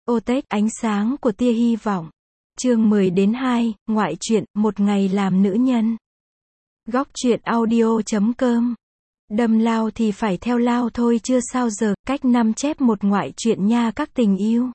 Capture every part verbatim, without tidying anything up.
Otech, ánh sáng của tia hy vọng. Chương mười đến hai, ngoại truyện, một ngày làm nữ nhân. Góc truyện audio chấm com. Đâm lao thì phải theo lao thôi chưa sao giờ, cách năm chép một ngoại truyện nha các tình yêu.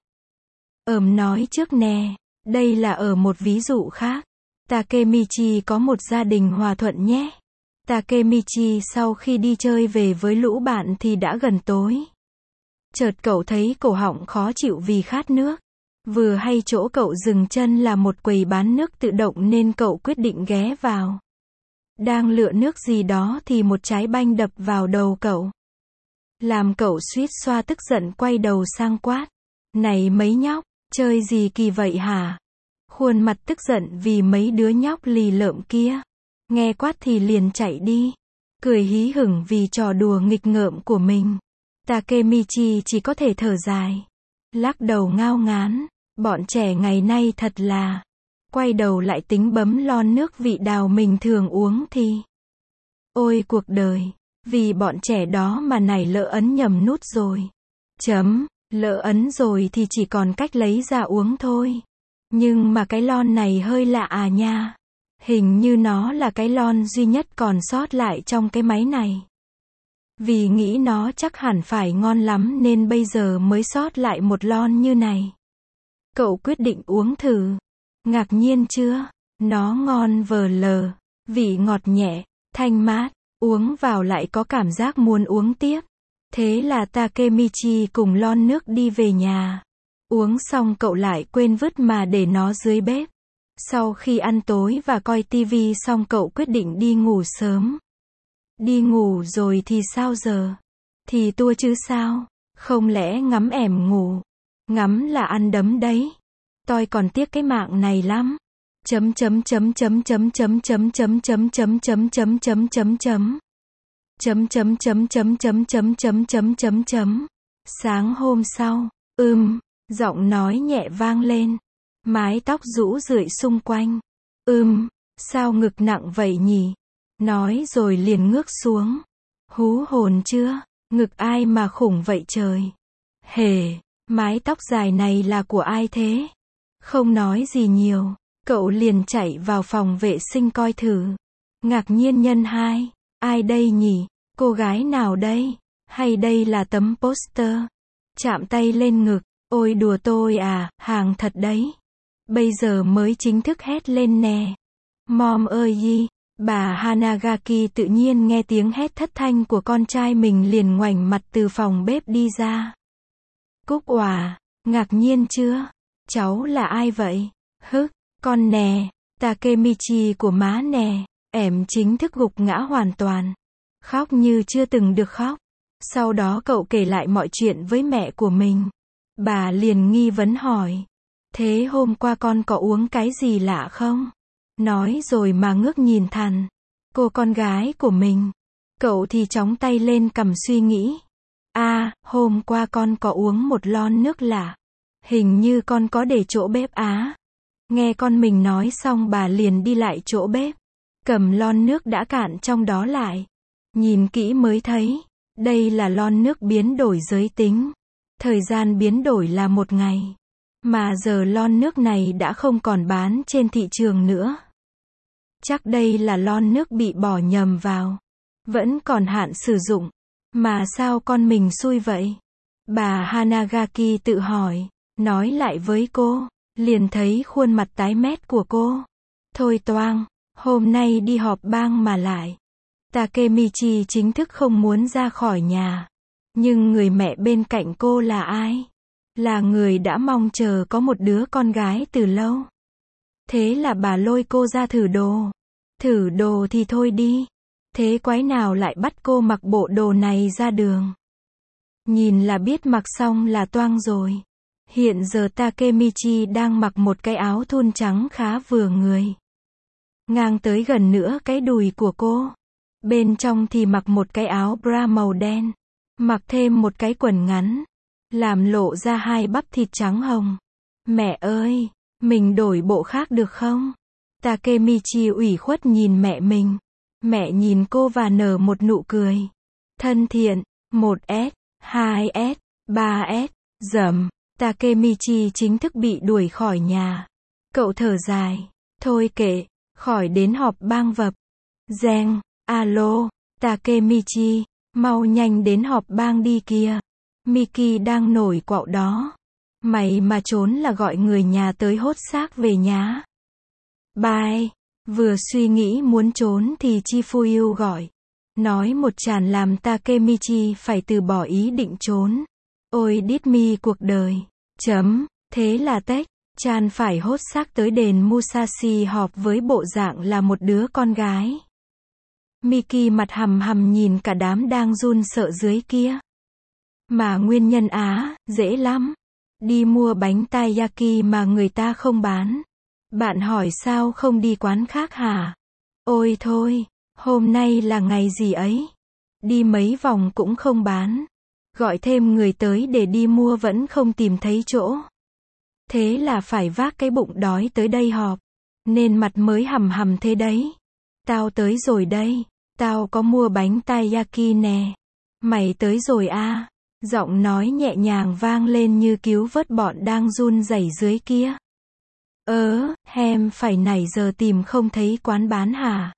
Ờm nói trước nè, đây là ở một ví dụ khác. Takemichi có một gia đình hòa thuận nhé. Takemichi sau khi đi chơi về với lũ bạn thì đã gần tối. Chợt cậu thấy cổ họng khó chịu vì khát nước. Vừa hay chỗ cậu dừng chân là một quầy bán nước tự động nên cậu quyết định ghé vào. Đang lựa nước gì đó thì một trái banh đập vào đầu cậu. Làm cậu suýt xoa tức giận quay đầu sang quát. Này mấy nhóc, chơi gì kỳ vậy hả? Khuôn mặt tức giận vì mấy đứa nhóc lì lợm kia. Nghe quát thì liền chạy đi. Cười hí hửng vì trò đùa nghịch ngợm của mình. Takemichi chỉ có thể thở dài. Lắc đầu ngao ngán. Bọn trẻ ngày nay thật là. Quay đầu lại tính bấm lon nước vị đào mình thường uống thì. Ôi cuộc đời. Vì bọn trẻ đó mà nảy lỡ ấn nhầm nút rồi. Chấm. Lỡ ấn rồi thì chỉ còn cách lấy ra uống thôi. Nhưng mà cái lon này hơi lạ à nha. Hình như nó là cái lon duy nhất còn sót lại trong cái máy này. Vì nghĩ nó chắc hẳn phải ngon lắm nên bây giờ mới sót lại một lon như này. Cậu quyết định uống thử. Ngạc nhiên chưa? Nó ngon vờ lờ. Vị ngọt nhẹ, thanh mát. Uống vào lại có cảm giác muốn uống tiếp. Thế là Takemichi cùng lon nước đi về nhà. Uống xong cậu lại quên vứt mà để nó dưới bếp. Sau khi ăn tối và coi tivi xong cậu quyết định đi ngủ sớm. Đi ngủ rồi thì sao giờ? Thì tua chứ sao? Không lẽ ngắm ẻm ngủ? Ngắm là ăn đấm đấy. Tôi còn tiếc cái mạng này lắm. Chấm chấm chấm chấm chấm chấm chấm chấm chấm chấm chấm chấm chấm chấm chấm. Chấm chấm chấm chấm chấm chấm chấm chấm chấm chấm. Sáng hôm sau, ừm, giọng nói nhẹ vang lên. Mái tóc rũ rượi xung quanh. Ừm, sao ngực nặng vậy nhỉ? Nói rồi liền ngước xuống. Hú hồn chưa? Ngực ai mà khủng vậy trời? Hề, mái tóc dài này là của ai thế? Không nói gì nhiều, cậu liền chạy vào phòng vệ sinh coi thử. Ngạc nhiên nhân hai, ai đây nhỉ? Cô gái nào đây? Hay đây là tấm poster? Chạm tay lên ngực, ôi đùa tôi à, hàng thật đấy. Bây giờ mới chính thức hét lên nè. Mom ơi yi, bà Hanagaki tự nhiên nghe tiếng hét thất thanh của con trai mình liền ngoảnh mặt từ phòng bếp đi ra. Cúc òa, ngạc nhiên chưa? Cháu là ai vậy? Hức, con nè, Takemichi của má nè. Ẻm chính thức gục ngã hoàn toàn. Khóc như chưa từng được khóc. Sau đó cậu kể lại mọi chuyện với mẹ của mình. Bà liền nghi vấn hỏi. Thế hôm qua con có uống cái gì lạ không? Nói rồi mà ngước nhìn thằn. Cô con gái của mình. Cậu thì chóng tay lên cầm suy nghĩ. À, hôm qua con có uống một lon nước lạ. Hình như con có để chỗ bếp á. Nghe con mình nói xong bà liền đi lại chỗ bếp. Cầm lon nước đã cạn trong đó lại. Nhìn kỹ mới thấy. Đây là lon nước biến đổi giới tính. Thời gian biến đổi là một ngày. Mà giờ lon nước này đã không còn bán trên thị trường nữa. Chắc đây là lon nước bị bỏ nhầm vào. Vẫn còn hạn sử dụng. Mà sao con mình xui vậy? Bà Hanagaki tự hỏi. Nói lại với cô. Liền thấy khuôn mặt tái mét của cô. Thôi toang. Hôm nay đi họp bang mà lại. Takemichi chính thức không muốn ra khỏi nhà. Nhưng người mẹ bên cạnh cô là ai? Là người đã mong chờ có một đứa con gái từ lâu. Thế là bà lôi cô ra thử đồ. Thử đồ thì thôi đi. Thế quái nào lại bắt cô mặc bộ đồ này ra đường? Nhìn là biết mặc xong là toang rồi. Hiện giờ Takemichi đang mặc một cái áo thun trắng khá vừa người. Ngang tới gần nữa cái đùi của cô. Bên trong thì mặc một cái áo bra màu đen. Mặc thêm một cái quần ngắn. Làm lộ ra hai bắp thịt trắng hồng. Mẹ ơi, mình đổi bộ khác được không? Takemichi ủy khuất nhìn mẹ mình. Mẹ nhìn cô và nở một nụ cười. Thân thiện, một S, hai S, ba S, dầm. Takemichi chính thức bị đuổi khỏi nhà. Cậu thở dài. Thôi kệ, khỏi đến họp bang vập. Reng, alo, Takemichi, mau nhanh đến họp bang đi kìa. Miki đang nổi quạo đó. Mày mà trốn là gọi người nhà tới hốt xác về nhá. Bye. Vừa suy nghĩ muốn trốn thì Chifuyu gọi. Nói một tràn làm Takemichi phải từ bỏ ý định trốn. Ôi đít mi cuộc đời. Chấm. Thế là Tech Chan phải hốt xác tới đền Musashi họp với bộ dạng là một đứa con gái. Miki mặt hầm hầm nhìn cả đám đang run sợ dưới kia. Mà nguyên nhân á, dễ lắm. Đi mua bánh taiyaki mà người ta không bán. Bạn hỏi sao không đi quán khác hả? Ôi thôi, hôm nay là ngày gì ấy? Đi mấy vòng cũng không bán. Gọi thêm người tới để đi mua vẫn không tìm thấy chỗ. Thế là phải vác cái bụng đói tới đây họp. Nên mặt mới hầm hầm thế đấy. Tao tới rồi đây. Tao có mua bánh taiyaki nè. Mày tới rồi à? Giọng nói nhẹ nhàng vang lên như cứu vớt bọn đang run rẩy dưới kia. Ớ, hem phải nãy giờ tìm không thấy quán bán hả?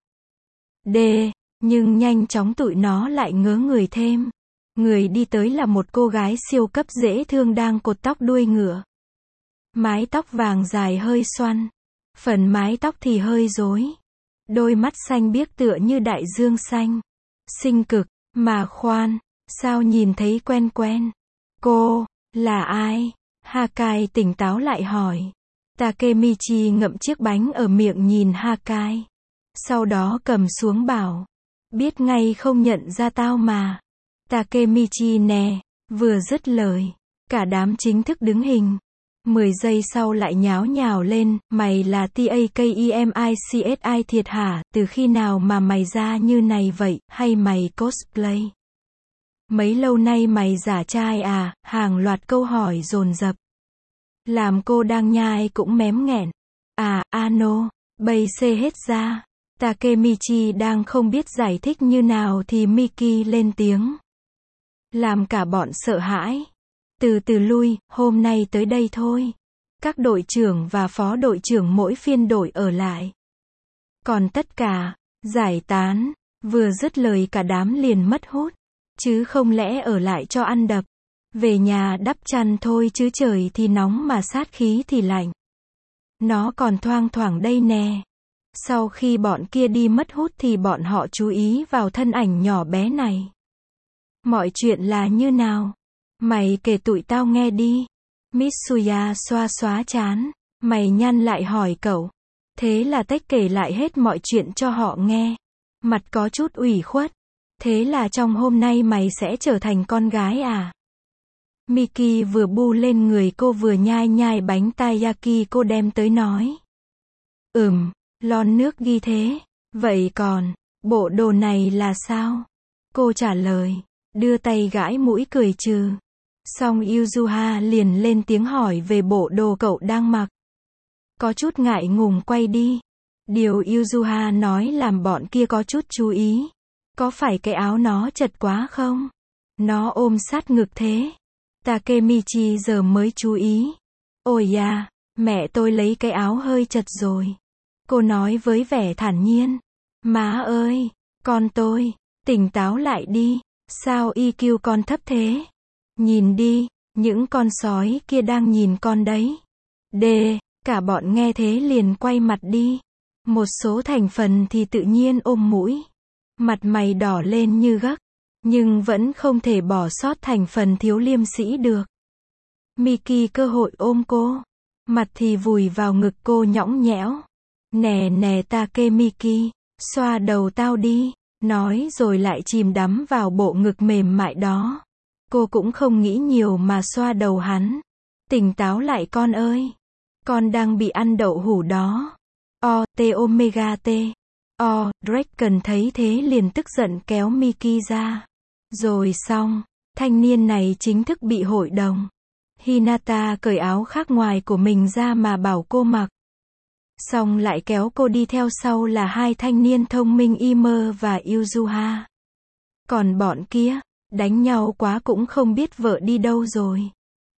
Đê, nhưng nhanh chóng tụi nó lại ngớ người thêm. Người đi tới là một cô gái siêu cấp dễ thương đang cột tóc đuôi ngựa. Mái tóc vàng dài hơi xoăn. Phần mái tóc thì hơi rối. Đôi mắt xanh biếc tựa như đại dương xanh. Xinh cực, mà khoan, sao nhìn thấy quen quen? Cô, là ai? Hakai tỉnh táo lại hỏi. Takemichi ngậm chiếc bánh ở miệng nhìn Hakai. Sau đó cầm xuống bảo. Biết ngay không nhận ra tao mà. Takemichi nè, vừa dứt lời. Cả đám chính thức đứng hình. Mười giây sau lại nháo nhào lên, mày là Takemichi thiệt hả, từ khi nào mà mày ra như này vậy, hay mày cosplay? Mấy lâu nay mày giả trai à, hàng loạt câu hỏi dồn dập. Làm cô đang nhai cũng mém nghẹn. À, ano, bây xê hết ra. Takemichi đang không biết giải thích như nào thì Miki lên tiếng. Làm cả bọn sợ hãi. Từ từ lui, hôm nay tới đây thôi. Các đội trưởng và phó đội trưởng mỗi phiên đội ở lại. Còn tất cả, giải tán. Vừa dứt lời cả đám liền mất hút. Chứ không lẽ ở lại cho ăn đập. Về nhà đắp chăn thôi chứ trời thì nóng mà sát khí thì lạnh. Nó còn thoang thoảng đây nè. Sau khi bọn kia đi mất hút thì bọn họ chú ý vào thân ảnh nhỏ bé này. Mọi chuyện là như nào? Mày kể tụi tao nghe đi. Mitsuya xoa xóa chán. Mày nhăn lại hỏi cậu. Thế là Tech kể lại hết mọi chuyện cho họ nghe. Mặt có chút ủy khuất. Thế là trong hôm nay mày sẽ trở thành con gái à? Miki vừa bu lên người cô vừa nhai nhai bánh taiyaki cô đem tới nói. Ừm, lon nước ghi thế. Vậy còn, bộ đồ này là sao? Cô trả lời. Đưa tay gãi mũi cười trừ. Xong Yuzuha liền lên tiếng hỏi về bộ đồ cậu đang mặc. Có chút ngại ngùng quay đi. Điều Yuzuha nói làm bọn kia có chút chú ý. Có phải cái áo nó chật quá không? Nó ôm sát ngực thế. Takemichi giờ mới chú ý. Ôi da, mẹ tôi lấy cái áo hơi chật rồi. Cô nói với vẻ thản nhiên. Má ơi, con tôi, tỉnh táo lại đi. Sao i kiu con thấp thế? Nhìn đi, những con sói kia đang nhìn con đấy. Đê, cả bọn nghe thế liền quay mặt đi. Một số thành phần thì tự nhiên ôm mũi. Mặt mày đỏ lên như gấc. Nhưng vẫn không thể bỏ sót thành phần thiếu liêm sĩ được. Miki cơ hội ôm cô. Mặt thì vùi vào ngực cô nhõng nhẽo. Nè nè Takemiki, xoa đầu tao đi. Nói rồi lại chìm đắm vào bộ ngực mềm mại đó. Cô cũng không nghĩ nhiều mà xoa đầu hắn. Tỉnh táo lại con ơi. Con đang bị ăn đậu hũ đó. O, T omega T. O, Draken thấy thế liền tức giận kéo Miki ra. Rồi xong, thanh niên này chính thức bị hội đồng. Hinata cởi áo khác ngoài của mình ra mà bảo cô mặc. Xong lại kéo cô đi theo sau là hai thanh niên thông minh Imer và Yuzuha. Còn bọn kia, đánh nhau quá cũng không biết vợ đi đâu rồi.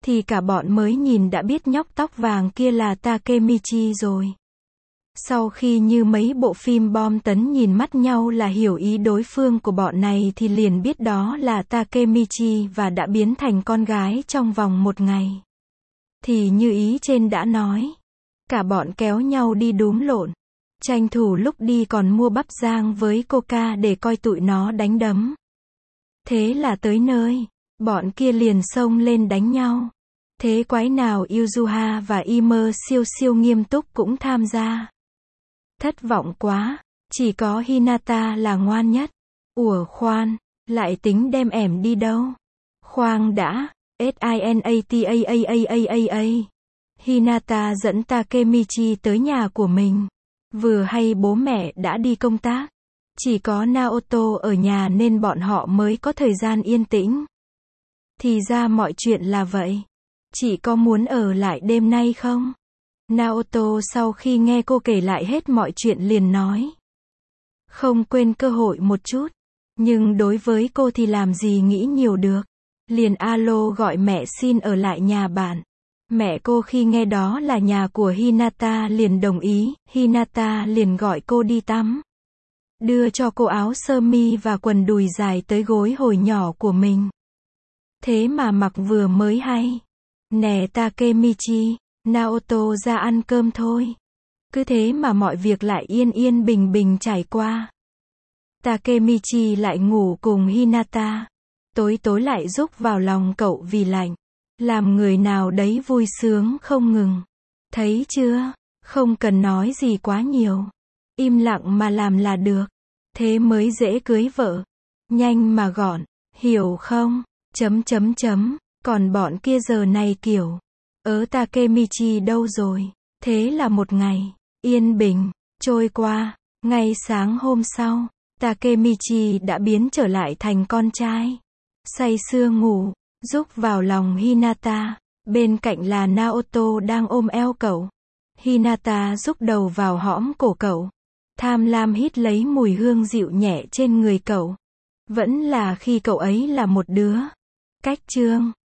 thì cả bọn mới nhìn đã biết nhóc tóc vàng kia là Takemichi rồi. Sau khi như mấy bộ phim bom tấn nhìn mắt nhau là hiểu ý đối phương của bọn này thì liền biết đó là Takemichi và đã biến thành con gái trong vòng một ngày. Thì như ý trên đã nói, cả bọn kéo nhau đi đúm lộn. Tranh thủ lúc đi còn mua bắp rang với coca để coi tụi nó đánh đấm. Thế là tới nơi, bọn kia liền xông lên đánh nhau. Thế quái nào Yuzuha và Imer siêu siêu nghiêm túc cũng tham gia. Thất vọng quá, chỉ có Hinata là ngoan nhất. Ủa khoan, lại tính đem ẻm đi đâu? Khoang đã, Sinataaaaa. Hinata dẫn Takemichi tới nhà của mình. Vừa hay bố mẹ đã đi công tác. Chỉ có Naoto ở nhà nên bọn họ mới có thời gian yên tĩnh. Thì ra mọi chuyện là vậy. Chị có muốn ở lại đêm nay không? Naoto sau khi nghe cô kể lại hết mọi chuyện liền nói. Không quên cơ hội một chút. Nhưng đối với cô thì làm gì nghĩ nhiều được. Liền alo gọi mẹ xin ở lại nhà bạn. Mẹ cô khi nghe đó là nhà của Hinata liền đồng ý. Hinata liền gọi cô đi tắm. Đưa cho cô áo sơ mi và quần đùi dài tới gối hồi nhỏ của mình. Thế mà mặc vừa mới hay. Nè Takemichi, Naoto ra ăn cơm thôi. Cứ thế mà mọi việc lại yên yên bình bình trải qua. Takemichi lại ngủ cùng Hinata. Tối tối lại rúc vào lòng cậu vì lạnh. Làm người nào đấy vui sướng không ngừng. Thấy chưa? Không cần nói gì quá nhiều. Im lặng mà làm là được. Thế mới dễ cưới vợ. Nhanh mà gọn. Hiểu không? Chấm chấm chấm. Còn bọn kia giờ này kiểu. Ớ Takemichi đâu rồi? Thế là một ngày. Yên bình. Trôi qua. Ngay sáng hôm sau. Takemichi đã biến trở lại thành con trai. Say sưa ngủ. Rúc vào lòng Hinata. Bên cạnh là Naoto đang ôm eo cậu. Hinata rúc đầu vào hõm cổ cậu. Tham lam hít lấy mùi hương dịu nhẹ trên người cậu. Vẫn là khi cậu ấy là một đứa. Cách chương